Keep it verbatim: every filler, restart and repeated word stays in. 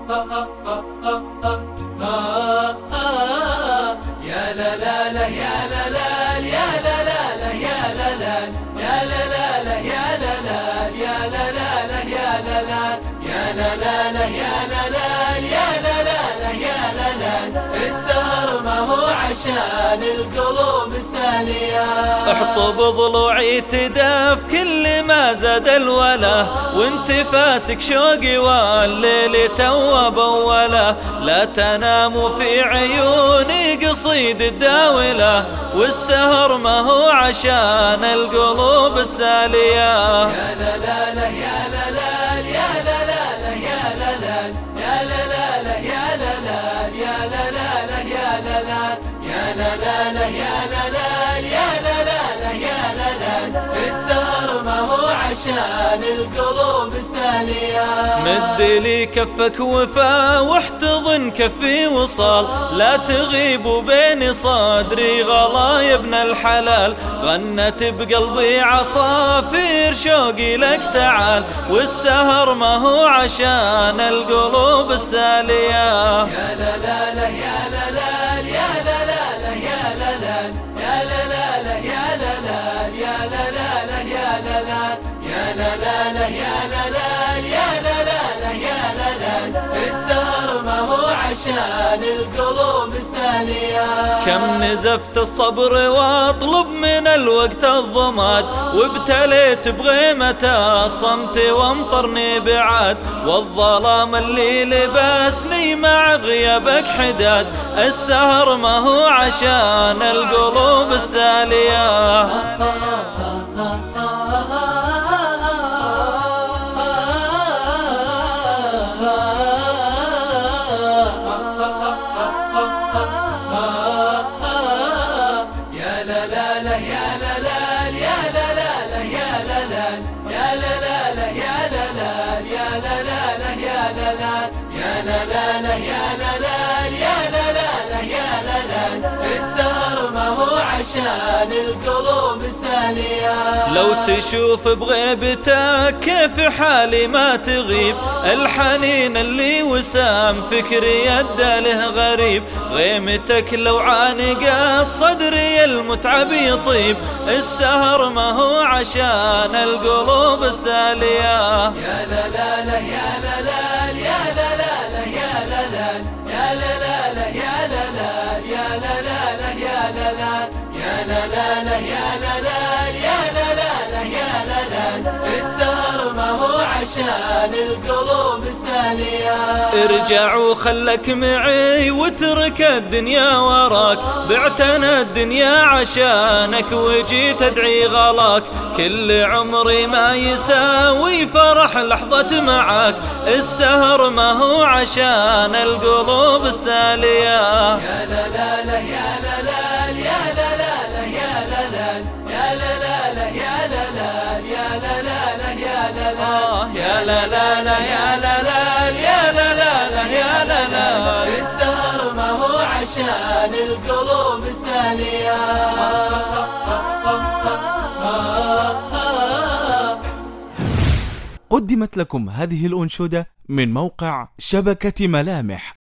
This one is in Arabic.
يا لا لا لا يا لا لا يا لا لا لا يا لا لا يا لا لا لا يا لا لا يا لا لا لا يا لا لا يا لا لا لا يا لا لا يا لا لا لا يا لا لا. السهر ما هو عشان القلوب السالية، احطب ضلوعي تداف كل ما زاد الولا، وانت فاسك شوقي والليل توب اوله. لا تنام في عيوني قصيد الداولة، والسهر ما هو عشان القلوب السالية. يا لا لا لا يا لا لا يا لا لا لا يا لا لا يا لا لا لا يا لا لا يا لا لا لا يا لا لا يا لا لا لا يا لا لا يا لا لا لا يا لا لا. السهر ما هو عشان القلوب السالية. مد لي كفك وفا واحتضن كفي وصال، لا تغيب بين صدري غلا يا ابن الحلال. غنت بقلبي عصافير شوقي لك تعال، والسهر ما هو عشان القلوب السالية. يا لا لا لا يا لا لا يا لا لا لا يا لا لا يا لا لا لا يا لا لا يا لا لا لا يا لا لا يا لا لا لا يا لا لا يا لا لا لا يا لا لا. السهر ما هو عشان القلوب السالية. كم نزفت الصبر واطلب من الوقت الضماد، وابتليت بغيمة الصمت وامطرني بعاد، والظلام اللي لبسني مع غيابك حداد. السهر ما هو عشان القلوب السالية. يا لا لا لا يا لا لا يا لا لا لا يا لا لا يا لا لا لا يا لا لا يا لا لا لا يا لا لا يا لا لا لا يا لا لا يا لا لا لا يا لا لا. السهر ما هو عشان القلوب السالية. لو تشوف بغيبتك كيف حالي ما تغيب، الحنين اللي وسام فكري يده له غريب. غيمتك لو عانقت صدري المتعب يطيب، السهر ما هو عشان القلوب السالية. يا لا لا لا يا لا لا يا لا لا لا يا لا لا يا لا لا لا يا لا لا يا لا لا لا يا لا لا يا لا لا لا يا لا لا يا لا لا لا يا لا لا. السهر ما هو عشان القلوب السالية. ارجع وخلك معي واترك الدنيا وراك، بعتنا الدنيا عشانك وجيت ادعي غلاك. كل عمري ما يساوي فرح لحظة معاك، السهر ما هو عشان القلوب السالية. يا لا لا لا يا لا لا يا لا لا لا يا لا لا يا لا لا لا يا لا لا يا لا لا لا يا لا لا يا لا لا لا يا لا لا يا لا لا لا يا لا لا. السهر ما هو عشان القلوب السالية. قدمت لكم هذه الأنشودة من موقع شبكة ملامح.